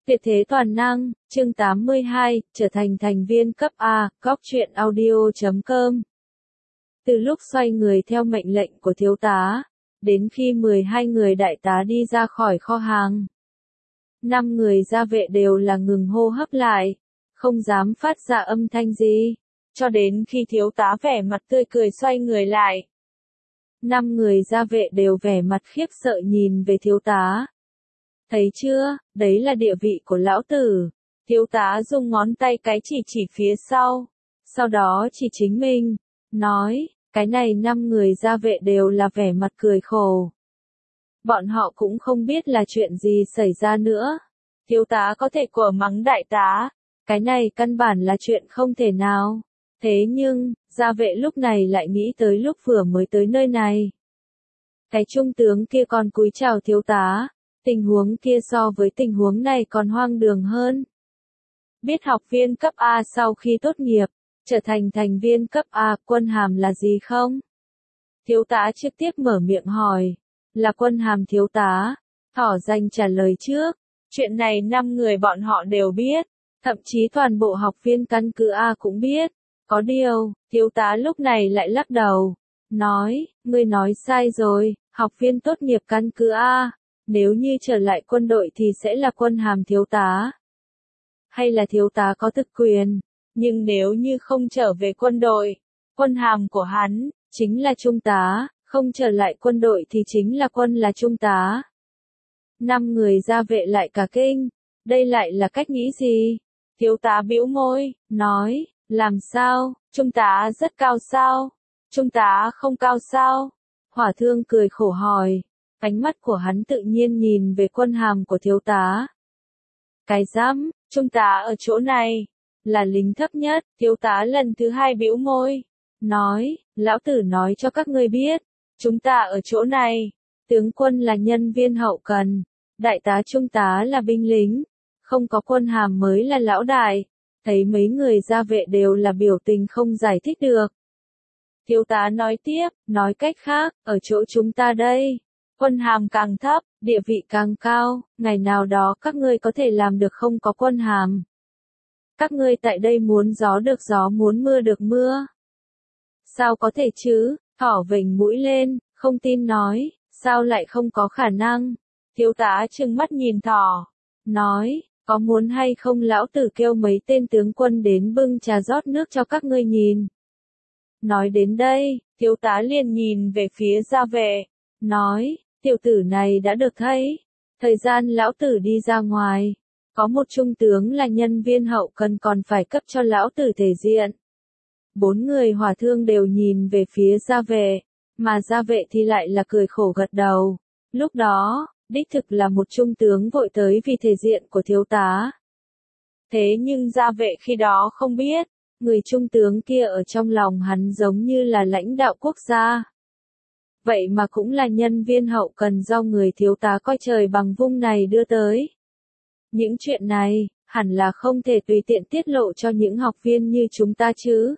Tuyệt thế toàn năng, chương 82, trở thành thành viên cấp A, goctruyện audio.com. Từ lúc xoay người theo mệnh lệnh của thiếu tá, đến khi 12 người đại tá đi ra khỏi kho hàng, 5 người gia vệ đều là ngừng hô hấp lại, không dám phát ra âm thanh gì, cho đến khi thiếu tá vẻ mặt tươi cười xoay người lại. 5 người gia vệ đều vẻ mặt khiếp sợ nhìn về thiếu tá. Thấy chưa, đấy là địa vị của lão tử. Thiếu tá dùng ngón tay cái chỉ phía sau đó chỉ chính mình, nói, cái này 5 người gia vệ đều là vẻ mặt cười khổ. Bọn họ cũng không biết là chuyện gì xảy ra nữa. Thiếu tá có thể của mắng đại tá, cái này căn bản là chuyện không thể nào. Thế nhưng, gia vệ lúc này lại nghĩ tới lúc vừa mới tới nơi này. Cái trung tướng kia còn cúi chào thiếu tá. Tình huống kia so với tình huống này còn hoang đường hơn. Biết học viên cấp A sau khi tốt nghiệp, trở thành thành viên cấp A, quân hàm là gì không? Thiếu tá trực tiếp mở miệng hỏi. Là quân hàm thiếu tá. Thỏ danh trả lời trước. Chuyện này 5 người bọn họ đều biết. Thậm chí toàn bộ học viên căn cứ A cũng biết. Có điều, thiếu tá lúc này lại lắc đầu. Nói, ngươi nói sai rồi, học viên tốt nghiệp căn cứ A. Nếu như trở lại quân đội thì sẽ là quân hàm thiếu tá. Hay là thiếu tá có thực quyền. Nhưng nếu như không trở về quân đội, quân hàm của hắn, chính là trung tá. Không trở lại quân đội thì chính là quân là trung tá. 5 người gia vệ lại cả kinh. Đây lại là cách nghĩ gì? Thiếu tá bĩu môi, nói, làm sao, trung tá rất cao sao? Trung tá không cao sao? Hỏa thương cười khổ hỏi. Ánh mắt của hắn tự nhiên nhìn về quân hàm của thiếu tá. Cái dám, trung tá ở chỗ này, là lính thấp nhất, thiếu tá lần thứ 2 bĩu môi. Nói, lão tử nói cho các ngươi biết, chúng ta ở chỗ này, tướng quân là nhân viên hậu cần, đại tá trung tá là binh lính, không có quân hàm mới là lão đại. Thấy mấy người gia vệ đều là biểu tình không giải thích được. Thiếu tá nói tiếp, nói cách khác, ở chỗ chúng ta đây. Quân hàm càng thấp, địa vị càng cao, ngày nào đó các ngươi có thể làm được không có quân hàm. Các ngươi tại đây muốn gió được gió muốn mưa được mưa. Sao có thể chứ, thỏ vểnh mũi lên, không tin nói, sao lại không có khả năng. Thiếu tá trừng mắt nhìn thỏ, nói, có muốn hay không lão tử kêu mấy tên tướng quân đến bưng trà rót nước cho các ngươi nhìn. Nói đến đây, thiếu tá liền nhìn về phía gia vệ, nói, tiểu tử này đã được thấy. Thời gian lão tử đi ra ngoài, có một trung tướng là nhân viên hậu cần còn phải cấp cho lão tử thể diện. 4 người hỏa thương đều nhìn về phía gia vệ, mà gia vệ thì lại là cười khổ gật đầu. Lúc đó, đích thực là một trung tướng vội tới vì thể diện của thiếu tá. Thế nhưng gia vệ khi đó không biết, người trung tướng kia ở trong lòng hắn giống như là lãnh đạo quốc gia. Vậy mà cũng là nhân viên hậu cần do người thiếu tá coi trời bằng vung này đưa tới. Những chuyện này, hẳn là không thể tùy tiện tiết lộ cho những học viên như chúng ta chứ.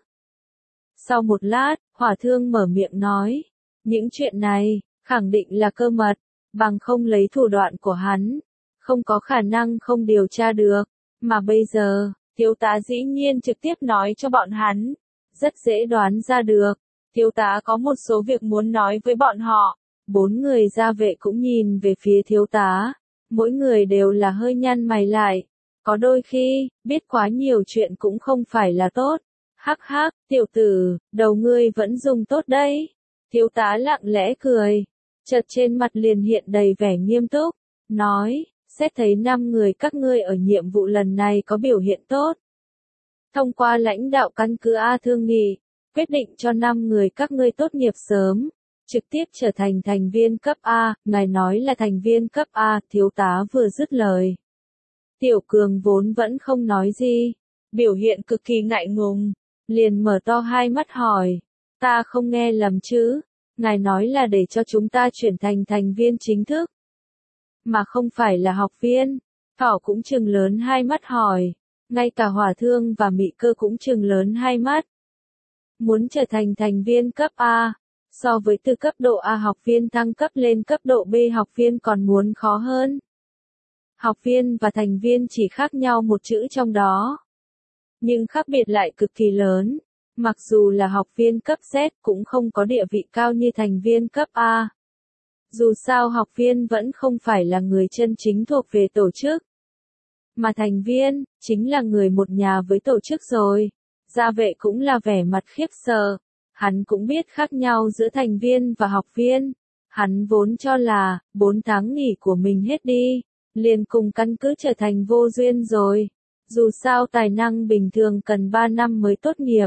Sau một lát, hỏa thương mở miệng nói, những chuyện này, khẳng định là cơ mật, bằng không lấy thủ đoạn của hắn, không có khả năng không điều tra được, mà bây giờ, thiếu tá dĩ nhiên trực tiếp nói cho bọn hắn, rất dễ đoán ra được. Thiếu tá có một số việc muốn nói với bọn họ. 4 người gia vệ cũng nhìn về phía thiếu tá. Mỗi người đều là hơi nhăn mày lại. Có đôi khi, biết quá nhiều chuyện cũng không phải là tốt. Hắc hắc, tiểu tử, đầu ngươi vẫn dùng tốt đấy. Thiếu tá lặng lẽ cười. Chợt trên mặt liền hiện đầy vẻ nghiêm túc. Nói, xét thấy 5 người các ngươi ở nhiệm vụ lần này có biểu hiện tốt. Thông qua lãnh đạo căn cứ A thương nghị. Quyết định cho 5 người các ngươi tốt nghiệp sớm, trực tiếp trở thành thành viên cấp A, ngài nói là thành viên cấp A, thiếu tá vừa dứt lời. Tiểu Cường vốn vẫn không nói gì, biểu hiện cực kỳ ngại ngùng, liền mở to hai mắt hỏi, ta không nghe lầm chứ, ngài nói là để cho chúng ta chuyển thành thành viên chính thức, mà không phải là học viên. Thỏ cũng trừng lớn hai mắt hỏi, ngay cả hỏa thương và mị cơ cũng trừng lớn hai mắt. Muốn trở thành thành viên cấp A, so với từ cấp độ A học viên thăng cấp lên cấp độ B học viên còn muốn khó hơn. Học viên và thành viên chỉ khác nhau một chữ trong đó. Nhưng khác biệt lại cực kỳ lớn. Mặc dù là học viên cấp Z cũng không có địa vị cao như thành viên cấp A. Dù sao học viên vẫn không phải là người chân chính thuộc về tổ chức. Mà thành viên, chính là người một nhà với tổ chức rồi. Gia Vệ cũng là vẻ mặt khiếp sợ. Hắn cũng biết khác nhau giữa thành viên và học viên. Hắn vốn cho là, 4 tháng nghỉ của mình hết đi, liền cùng căn cứ trở thành vô duyên rồi. Dù sao tài năng bình thường cần 3 năm mới tốt nghiệp.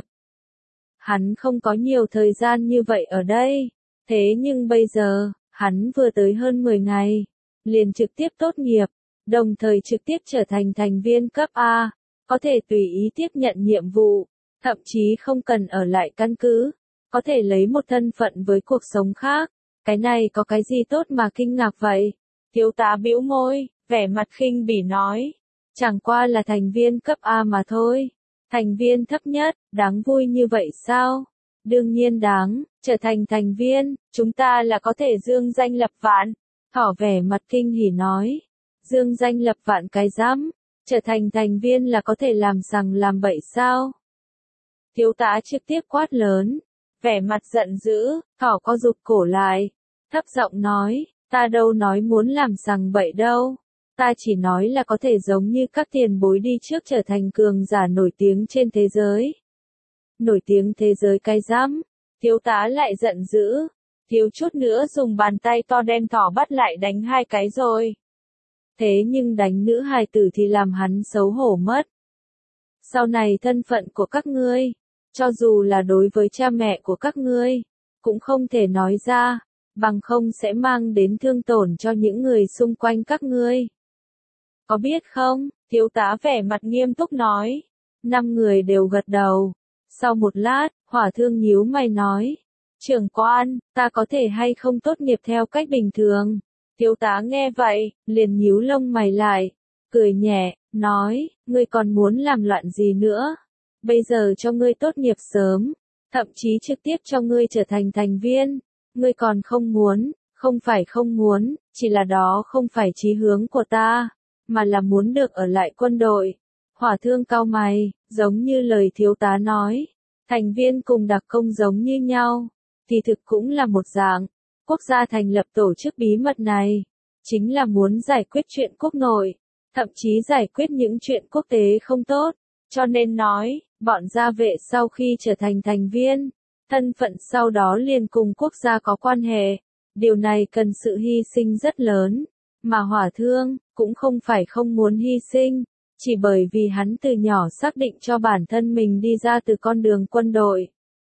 Hắn không có nhiều thời gian như vậy ở đây. Thế nhưng bây giờ, hắn vừa tới hơn 10 ngày, liền trực tiếp tốt nghiệp, đồng thời trực tiếp trở thành thành viên cấp A, có thể tùy ý tiếp nhận nhiệm vụ, thậm chí không cần ở lại căn cứ, có thể lấy một thân phận với cuộc sống khác. Cái này có cái gì tốt mà kinh ngạc vậy? Thiếu tá bĩu môi, vẻ mặt khinh bỉ nói, chẳng qua là thành viên cấp A mà thôi. Thành viên thấp nhất, đáng vui như vậy sao? Đương nhiên đáng, trở thành thành viên, chúng ta là có thể dương danh lập vạn. Thỏ vẻ mặt kinh hỉ nói, dương danh lập vạn cái rắm, trở thành thành viên là có thể làm sằng làm bậy sao? Thiếu tá trực tiếp quát lớn, vẻ mặt giận dữ, thỏ co rụt cổ lại, thấp giọng nói, ta đâu nói muốn làm sằng bậy đâu. Ta chỉ nói là có thể giống như các tiền bối đi trước trở thành cường giả nổi tiếng trên thế giới. Nổi tiếng thế giới cái rắm, thiếu tá lại giận dữ, thiếu chút nữa dùng bàn tay to đem thỏ bắt lại đánh 2 cái rồi. Thế nhưng đánh nữ hài tử thì làm hắn xấu hổ mất. Sau này thân phận của các ngươi, cho dù là đối với cha mẹ của các ngươi, cũng không thể nói ra, bằng không sẽ mang đến thương tổn cho những người xung quanh các ngươi. Có biết không? Thiếu tá vẻ mặt nghiêm túc nói. 5 người đều gật đầu. Sau một lát, Hỏa Thương nhíu mày nói, trưởng quan, ta có thể hay không tốt nghiệp theo cách bình thường? Thiếu tá nghe vậy, liền nhíu lông mày lại, cười nhẹ, nói, ngươi còn muốn làm loạn gì nữa? Bây giờ cho ngươi tốt nghiệp sớm, thậm chí trực tiếp cho ngươi trở thành thành viên, ngươi còn không muốn, không phải không muốn, chỉ là đó không phải chí hướng của ta, mà là muốn được ở lại quân đội. Hỏa Thương cau mày, giống như lời thiếu tá nói, thành viên cùng đặc công giống như nhau, thì thực cũng là một dạng. Quốc gia thành lập tổ chức bí mật này, chính là muốn giải quyết chuyện quốc nội, thậm chí giải quyết những chuyện quốc tế không tốt, cho nên nói, bọn Gia Vệ sau khi trở thành thành viên, thân phận sau đó liền cùng quốc gia có quan hệ, điều này cần sự hy sinh rất lớn, mà Hỏa Thương cũng không phải không muốn hy sinh, chỉ bởi vì hắn từ nhỏ xác định cho bản thân mình đi ra từ con đường quân đội,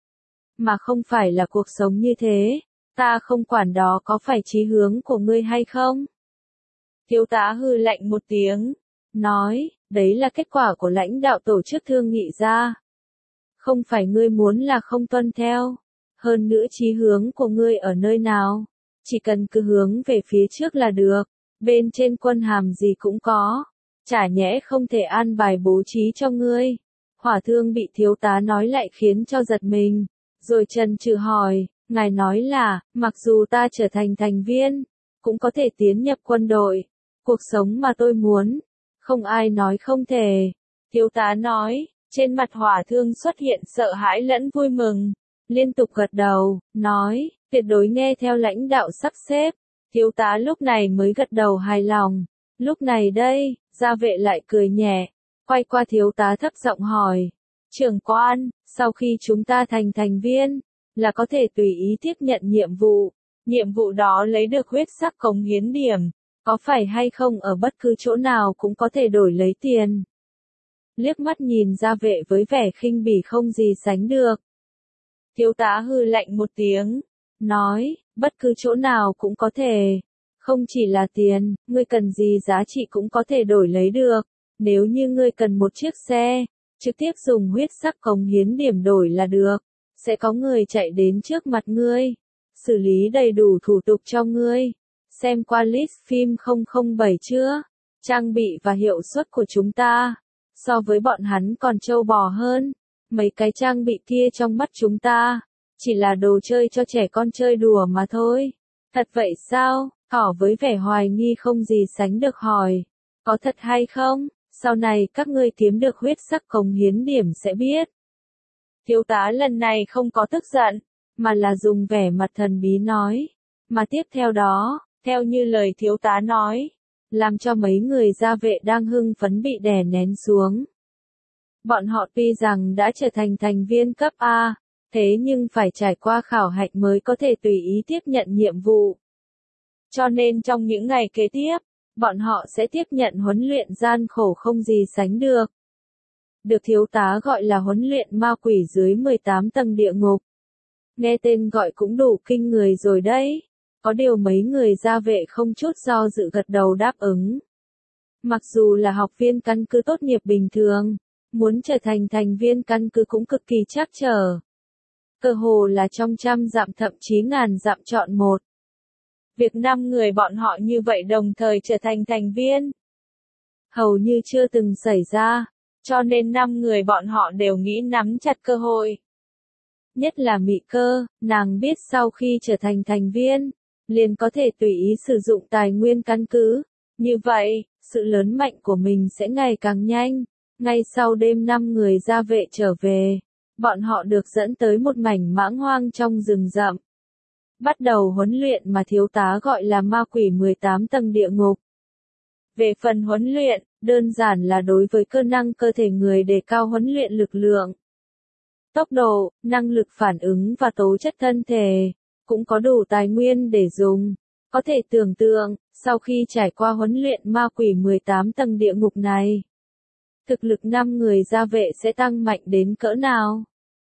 mà không phải là cuộc sống như thế. Ta không quản đó có phải chí hướng của ngươi hay không. Thiếu tá hừ lạnh một tiếng, nói, đấy là kết quả của lãnh đạo tổ chức thương nghị ra. Không phải ngươi muốn là không tuân theo. Hơn nữa chí hướng của ngươi ở nơi nào. Chỉ cần cứ hướng về phía trước là được. Bên trên quân hàm gì cũng có. Chả nhẽ không thể an bài bố trí cho ngươi. Hỏa Thương bị thiếu tá nói lại khiến cho giật mình. Rồi chần chừ hỏi, ngài nói là, mặc dù ta trở thành thành viên, cũng có thể tiến nhập quân đội. Cuộc sống mà tôi muốn, không ai nói không thể. Thiếu tá nói, trên mặt Hỏa Thương xuất hiện sợ hãi lẫn vui mừng. Liên tục gật đầu, nói, tuyệt đối nghe theo lãnh đạo sắp xếp. Thiếu tá lúc này mới gật đầu hài lòng. Lúc này đây, Gia Vệ lại cười nhẹ, quay qua thiếu tá thấp giọng hỏi, trưởng quan, sau khi chúng ta thành thành viên, là có thể tùy ý tiếp nhận nhiệm vụ đó lấy được huyết sắc cống hiến điểm, có phải hay không ở bất cứ chỗ nào cũng có thể đổi lấy tiền. Liếc mắt nhìn Gia Vệ với vẻ khinh bỉ không gì sánh được. Thiếu tá hừ lạnh một tiếng, nói, bất cứ chỗ nào cũng có thể. Không chỉ là tiền, ngươi cần gì giá trị cũng có thể đổi lấy được. Nếu như ngươi cần một chiếc xe, trực tiếp dùng huyết sắc cống hiến điểm đổi là được. Sẽ có người chạy đến trước mặt ngươi, xử lý đầy đủ thủ tục cho ngươi. Xem qua list phim 007 chưa? Trang bị và hiệu suất của chúng ta, so với bọn hắn còn trâu bò hơn. Mấy cái trang bị kia trong mắt chúng ta, chỉ là đồ chơi cho trẻ con chơi đùa mà thôi. Thật vậy sao? Thỏ với vẻ hoài nghi không gì sánh được hỏi. Có thật hay không? Sau này các ngươi kiếm được huyết sắc cống hiến điểm sẽ biết. Thiếu tá lần này không có tức giận, mà là dùng vẻ mặt thần bí nói. Mà tiếp theo đó, theo như lời thiếu tá nói, làm cho mấy người gia vệ đang hưng phấn bị đè nén xuống. Bọn họ tuy rằng đã trở thành thành viên cấp A, thế nhưng phải trải qua khảo hạch mới có thể tùy ý tiếp nhận nhiệm vụ. Cho nên trong những ngày kế tiếp, bọn họ sẽ tiếp nhận huấn luyện gian khổ không gì sánh được. Được thiếu tá gọi là huấn luyện ma quỷ dưới 18 tầng địa ngục. Nghe tên gọi cũng đủ kinh người rồi đấy. Có điều mấy người gia vệ không chút do dự gật đầu đáp ứng. Mặc dù là học viên căn cứ tốt nghiệp bình thường, muốn trở thành thành viên căn cứ cũng cực kỳ trắc trở. Cơ hồ là trong trăm dặm thậm chí ngàn dặm chọn một. Việc 5 người bọn họ như vậy đồng thời trở thành thành viên, hầu như chưa từng xảy ra, cho nên 5 người bọn họ đều nghĩ nắm chặt cơ hội. Nhất là Mị Cơ, nàng biết sau khi trở thành thành viên, liền có thể tùy ý sử dụng tài nguyên căn cứ. Như vậy, sự lớn mạnh của mình sẽ ngày càng nhanh. Ngay sau đêm 5 người gia vệ trở về, bọn họ được dẫn tới một mảnh mãng hoang trong rừng rậm. Bắt đầu huấn luyện mà thiếu tá gọi là ma quỷ 18 tầng địa ngục. Về phần huấn luyện, đơn giản là đối với cơ năng cơ thể người đề cao huấn luyện lực lượng, tốc độ, năng lực phản ứng và tố chất thân thể, cũng có đủ tài nguyên để dùng. Có thể tưởng tượng, sau khi trải qua huấn luyện ma quỷ 18 tầng địa ngục này, thực lực 5 người gia vệ sẽ tăng mạnh đến cỡ nào.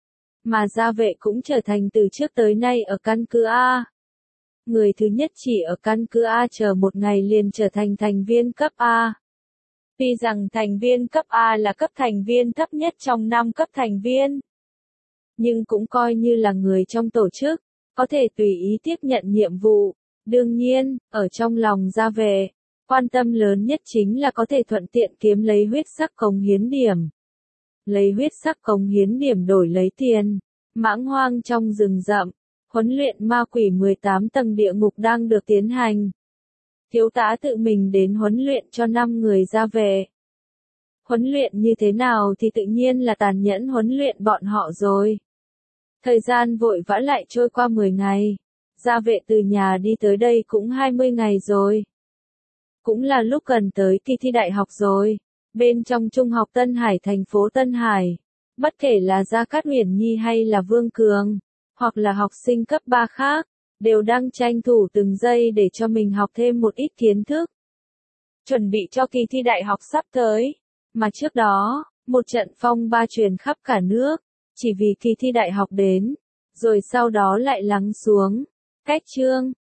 Mà gia vệ cũng trở thành từ trước tới nay ở căn cứ A. Người thứ nhất chỉ ở căn cứ A chờ một ngày liền trở thành thành viên cấp A. Tuy rằng thành viên cấp A là cấp thành viên thấp nhất trong 5 cấp thành viên, nhưng cũng coi như là người trong tổ chức, có thể tùy ý tiếp nhận nhiệm vụ. Đương nhiên, ở trong lòng gia vệ, quan tâm lớn nhất chính là có thể thuận tiện kiếm lấy huyết sắc cống hiến điểm. Lấy huyết sắc cống hiến điểm đổi lấy tiền. Mãng hoang trong rừng rậm, huấn luyện ma quỷ 18 tầng địa ngục đang được tiến hành. Thiếu tá tự mình đến huấn luyện cho 5 người gia vệ. Huấn luyện như thế nào thì tự nhiên là tàn nhẫn huấn luyện bọn họ rồi. Thời gian vội vã lại trôi qua 10 ngày. Gia vệ từ nhà đi tới đây cũng 20 ngày rồi. Cũng là lúc gần tới kỳ thi đại học rồi. Bên trong Trung học Tân Hải thành phố Tân Hải, bất kể là Gia Cát Uyển Nhi hay là Vương Cường, hoặc là học sinh cấp 3 khác, đều đang tranh thủ từng giây để cho mình học thêm một ít kiến thức. Chuẩn bị cho kỳ thi đại học sắp tới. Mà trước đó, một trận phong ba truyền khắp cả nước, chỉ vì kỳ thi đại học đến, rồi sau đó lại lắng xuống. Cách chương